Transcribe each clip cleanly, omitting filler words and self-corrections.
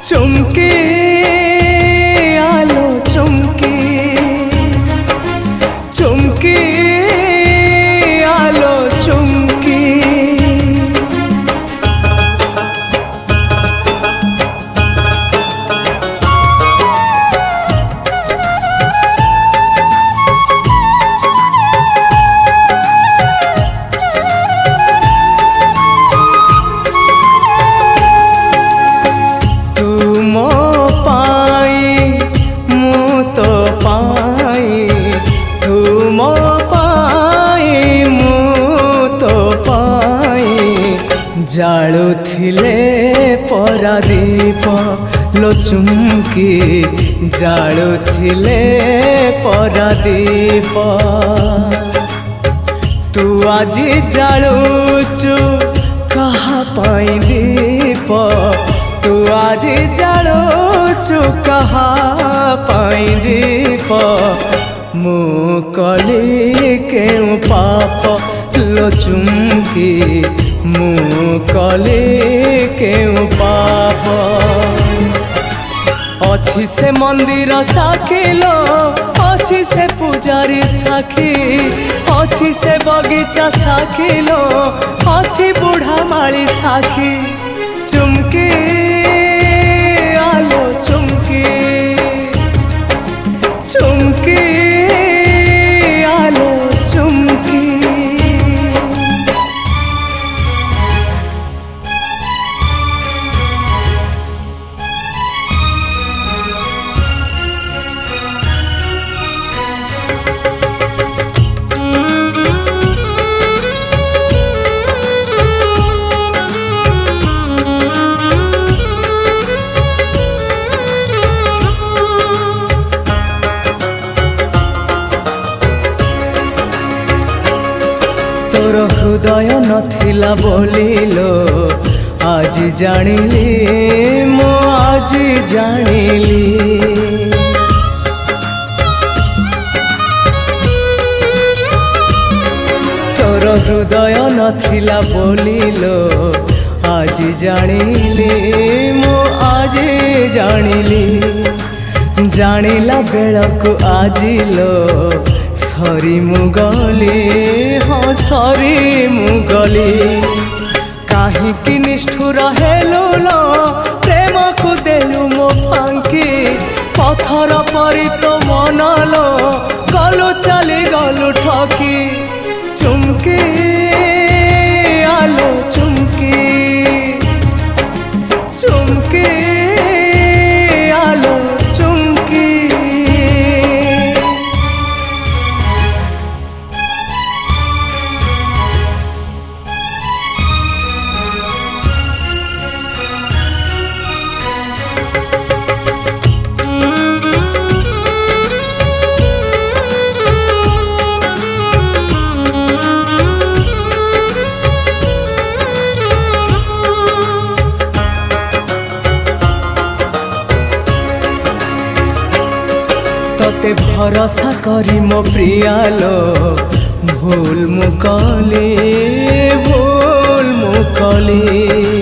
चुमकी आलो चुमकी चुमकी आलो चुमकी। जालुथिले परादीप लो चुमकी जालुथिले परादीप तू आजी जालुचु कहा पाई दीप तू आजी जालुचु कहा पाई दीप मु कली केउ पाप लो चुमकी मु कली केउ पाप अछि से मंदिर साखिलो अछि से पूजारी साखी अछि से बगीचा साखिलो अछि बुढ़ा माली साखी। चुमकी आलो चुमकी चुमकी आलो चुमकी। तोर हृदय नथिला बोलिलो आज जानिली मो आज जानिली तोर हृदय नथिला बोलिलो आज जानिली मो आज जानिली जानिला बेलकु आजिलो सरी मुगली हाँ सरी मुगली काहीकि निष्ठुर हेलु लो प्रेम को देलु मो फांकी पथर परी तो मनलो गलु चली गलु ठकी। चुमकी आलो चुमकी चुमकी आलो चुमकी। तोते भरोसा करी मो प्रियालो भूल मुकली भूल मुकली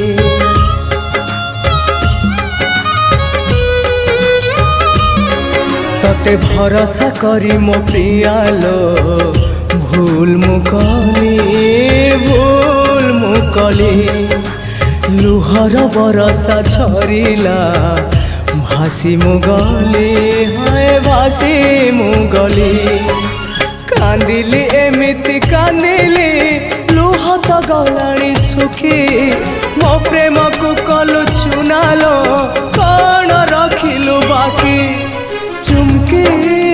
तोते भरोसा करी मो प्रियालो भूल मुकली भूल मुकली लुहर बरसा झरिला भासी मुगली हाय भासी मुगली कांदिली एमिति कांदिली लुह तो गलाणी सुखी मो प्रेम को कलु चुनालो कौन रखिलु बाकी। चुमकी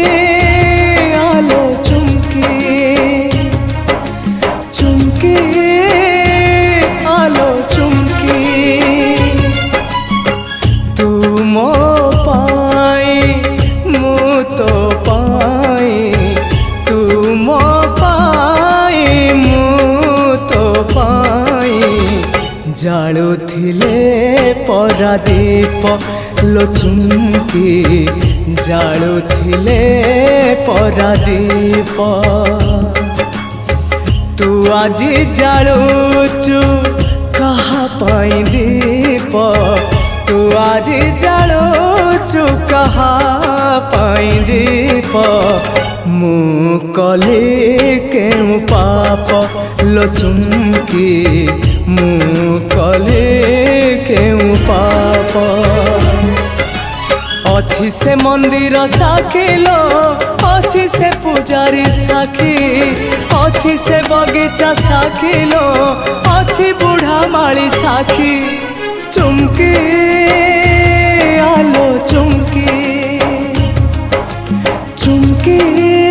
आलो चुमकी चुमकी आलो चुमकी तू मो पाई मु तो पाई तू मो पाई मु तो पाई जालुथिले परादीप लो चुमकी जालुथिले परादीप तू आजी जालुचु कहा पाई दीप तू आज जालुचु कहा पाई दीप मु कली केउ पाप लो चुमकी मु कली केउ पाप अछि से मंदिर साखिलो अछि से पुजारी साखी अछि से बगीचा साखिलो अछि बुढ़ा माली साखी चुमकी आलो चुमकी चुमकी